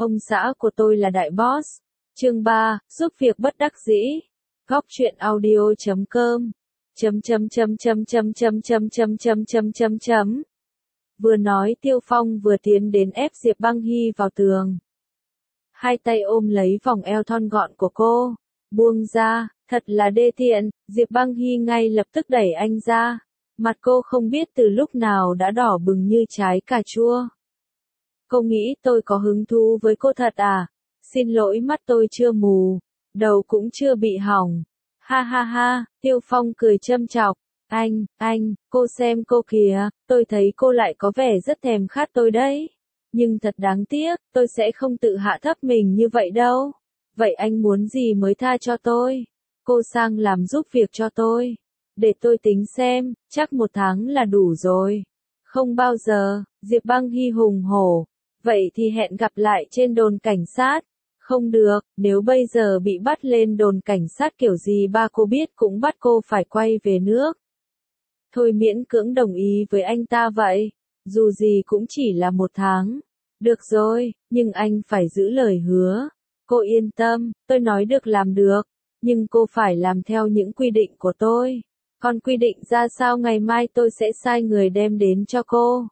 Ông xã của tôi là đại boss. Chương 3, giúp việc bất đắc dĩ. Góc truyện audio.com. Vừa nói Tiêu Phong vừa tiến đến ép Diệp Băng Hy vào tường. Hai tay ôm lấy vòng eo thon gọn của cô. Buông ra, thật là đê tiện. Diệp Băng Hy ngay lập tức đẩy anh ra. Mặt cô không biết từ lúc nào đã đỏ bừng như trái cà chua. Cô nghĩ tôi có hứng thú với cô thật à? Xin lỗi, mắt tôi chưa mù, đầu cũng chưa bị hỏng. Ha ha ha, Tiêu Phong cười châm chọc. Anh, cô xem cô kìa, tôi thấy cô lại có vẻ rất thèm khát tôi đấy. Nhưng thật đáng tiếc, tôi sẽ không tự hạ thấp mình như vậy đâu. Vậy anh muốn gì mới tha cho tôi? Cô sang làm giúp việc cho tôi. Để tôi tính xem, chắc 1 tháng là đủ rồi. Không bao giờ, Diệp Băng Hy hùng hổ. Vậy thì hẹn gặp lại trên đồn cảnh sát. Không được, nếu bây giờ bị bắt lên đồn cảnh sát kiểu gì ba cô biết cũng bắt cô phải quay về nước. Thôi miễn cưỡng đồng ý với anh ta vậy. Dù gì cũng chỉ là 1 tháng. Được rồi, nhưng anh phải giữ lời hứa. Cô yên tâm, tôi nói được làm được. Nhưng cô phải làm theo những quy định của tôi. Còn quy định ra sao ngày mai tôi sẽ sai người đem đến cho cô.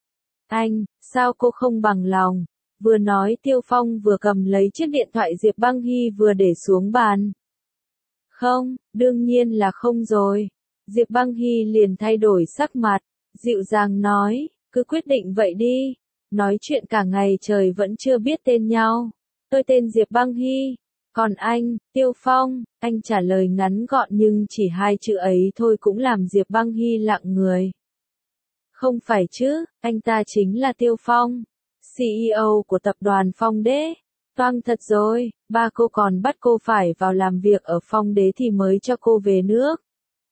Anh, sao cô không bằng lòng? Vừa nói Tiêu Phong vừa cầm lấy chiếc điện thoại Diệp Băng Hy vừa để xuống bàn. Không, đương nhiên là không rồi. Diệp Băng Hy liền thay đổi sắc mặt, dịu dàng nói, cứ quyết định vậy đi. Nói chuyện cả ngày trời vẫn chưa biết tên nhau. Tôi tên Diệp Băng Hy. Còn anh, Tiêu Phong, anh trả lời ngắn gọn nhưng chỉ 2 chữ ấy thôi cũng làm Diệp Băng Hy lặng người. Không phải chứ, anh ta chính là Tiêu Phong, CEO của tập đoàn Phong Đế. Toang thật rồi, ba cô còn bắt cô phải vào làm việc ở Phong Đế thì mới cho cô về nước.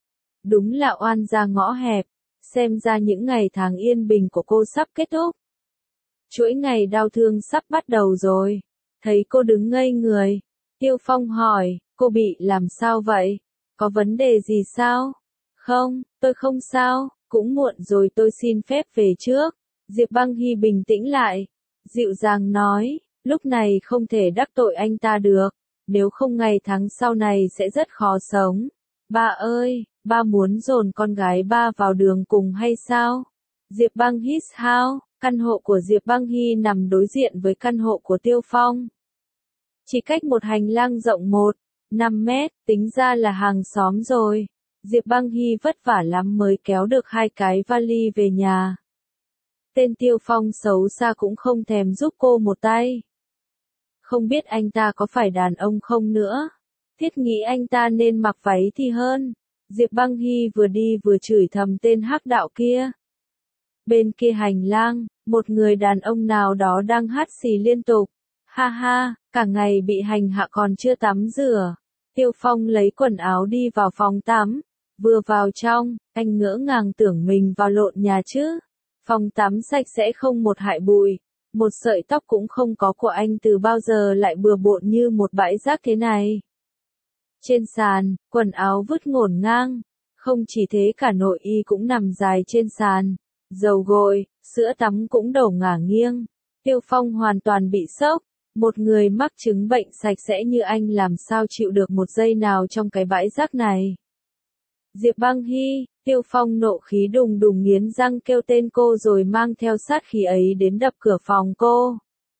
Đúng là oan gia ngõ hẹp, xem ra những ngày tháng yên bình của cô sắp kết thúc. Chuỗi ngày đau thương sắp bắt đầu rồi. Thấy cô đứng ngây người, Tiêu Phong hỏi, cô bị làm sao vậy? Có vấn đề gì sao? Không, tôi không sao, cũng muộn rồi, tôi xin phép về trước. Diệp Băng Hy bình tĩnh lại, dịu dàng nói, lúc này không thể đắc tội anh ta được, nếu không ngày tháng sau này sẽ rất khó sống. Ba ơi, ba muốn dồn con gái ba vào đường cùng hay sao? Diệp Băng Hy's House, căn hộ của Diệp Băng Hy nằm đối diện với căn hộ của Tiêu Phong. Chỉ cách một hành lang rộng 1,5 mét, tính ra là hàng xóm rồi. Diệp Băng Hy vất vả lắm mới kéo được 2 cái vali về nhà. Tên Tiêu Phong xấu xa cũng không thèm giúp cô một tay. Không biết anh ta có phải đàn ông không nữa. Thiết nghĩ anh ta nên mặc váy thì hơn. Diệp Băng Hy vừa đi vừa chửi thầm tên hắc đạo kia. Bên kia hành lang, một người đàn ông nào đó đang hắt xì liên tục. Ha ha, cả ngày bị hành hạ còn chưa tắm rửa. Tiêu Phong lấy quần áo đi vào phòng tắm. Vừa vào trong, anh ngỡ ngàng tưởng mình vào lộn nhà chứ. Phòng tắm sạch sẽ không một hại bụi. Một sợi tóc cũng không có của anh từ bao giờ lại bừa bộn như một bãi rác thế này. Trên sàn, quần áo vứt ngổn ngang. Không chỉ thế cả nội y cũng nằm dài trên sàn. Dầu gội, sữa tắm cũng đổ ngả nghiêng. Tiêu Phong hoàn toàn bị sốc. Một người mắc chứng bệnh sạch sẽ như anh làm sao chịu được một giây nào trong cái bãi rác này. Diệp Băng Hy, Tiêu Phong nộ khí đùng đùng nghiến răng kêu tên cô rồi mang theo sát khí ấy đến đập cửa phòng cô.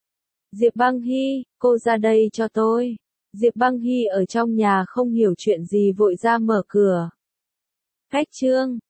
Diệp Băng Hy, cô ra đây cho tôi. Diệp Băng Hy ở trong nhà không hiểu chuyện gì vội ra mở cửa. Khách Trương,